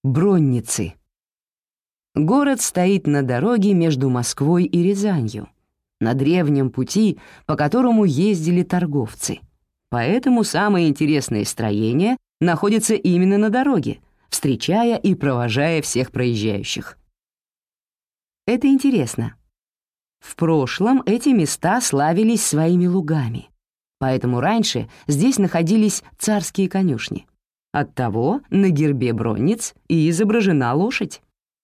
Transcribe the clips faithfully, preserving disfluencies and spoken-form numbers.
Бронницы. Город стоит на дороге между Москвой и Рязанью, на древнем пути, по которому ездили торговцы. Поэтому самые интересные строения находятся именно на дороге, встречая и провожая всех проезжающих. Это интересно. В прошлом эти места славились своими лугами, поэтому раньше здесь находились царские конюшни. Оттого на гербе Бронниц и изображена лошадь.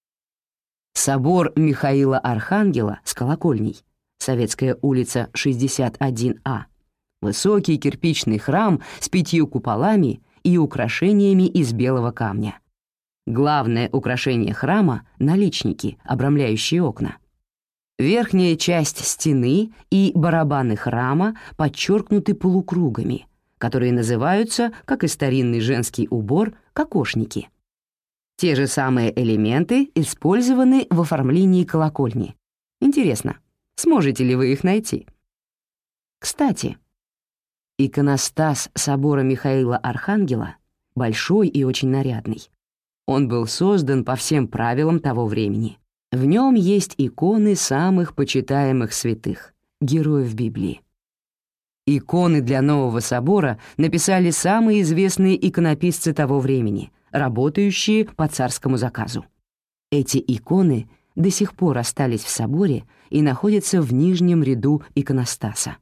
Собор Михаила Архангела с колокольней, Советская улица, шестьдесят один А. Высокий кирпичный храм с пятью куполами и украшениями из белого камня. Главное украшение храма — наличники, обрамляющие окна. Верхняя часть стены и барабаны храма подчеркнуты полукругами, которые называются, как и старинный женский убор, кокошники. Те же самые элементы использованы в оформлении колокольни. Интересно, сможете ли вы их найти? Кстати, иконостас собора Михаила Архангела большой и очень нарядный. Он был создан по всем правилам того времени. В нем есть иконы самых почитаемых святых, героев Библии. Иконы для нового собора написали самые известные иконописцы того времени, работающие по царскому заказу. Эти иконы до сих пор остались в соборе и находятся в нижнем ряду иконостаса.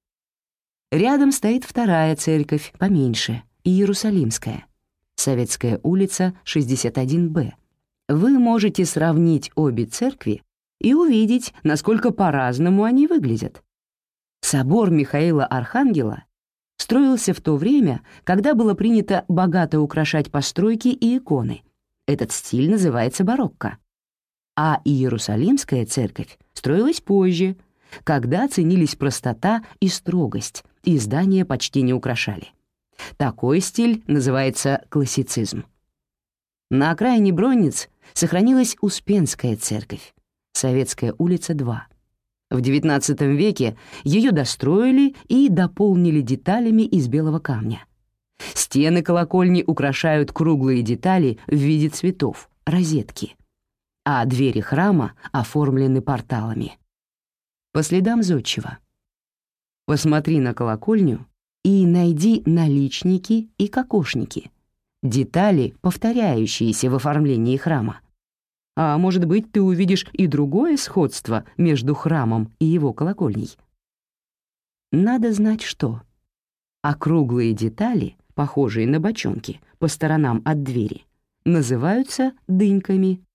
Рядом стоит вторая церковь, поменьше, Иерусалимская, Советская улица, шестьдесят один Б. Вы можете сравнить обе церкви и увидеть, насколько по-разному они выглядят. Собор Михаила Архангела строился в то время, когда было принято богато украшать постройки и иконы. Этот стиль называется барокко. А Иерусалимская церковь строилась позже, когда ценились простота и строгость, и здания почти не украшали. Такой стиль называется классицизм. На окраине Бронниц сохранилась Успенская церковь, Советская улица, два. В девятнадцатом веке ее достроили и дополнили деталями из белого камня. Стены колокольни украшают круглые детали в виде цветов, розетки, а двери храма оформлены порталами. По следам зодчего. Посмотри на колокольню и найди наличники и кокошники, детали, повторяющиеся в оформлении храма. А может быть, ты увидишь и другое сходство между храмом и его колокольней. Надо знать, что округлые детали, похожие на бочонки, по сторонам от двери, называются дыньками,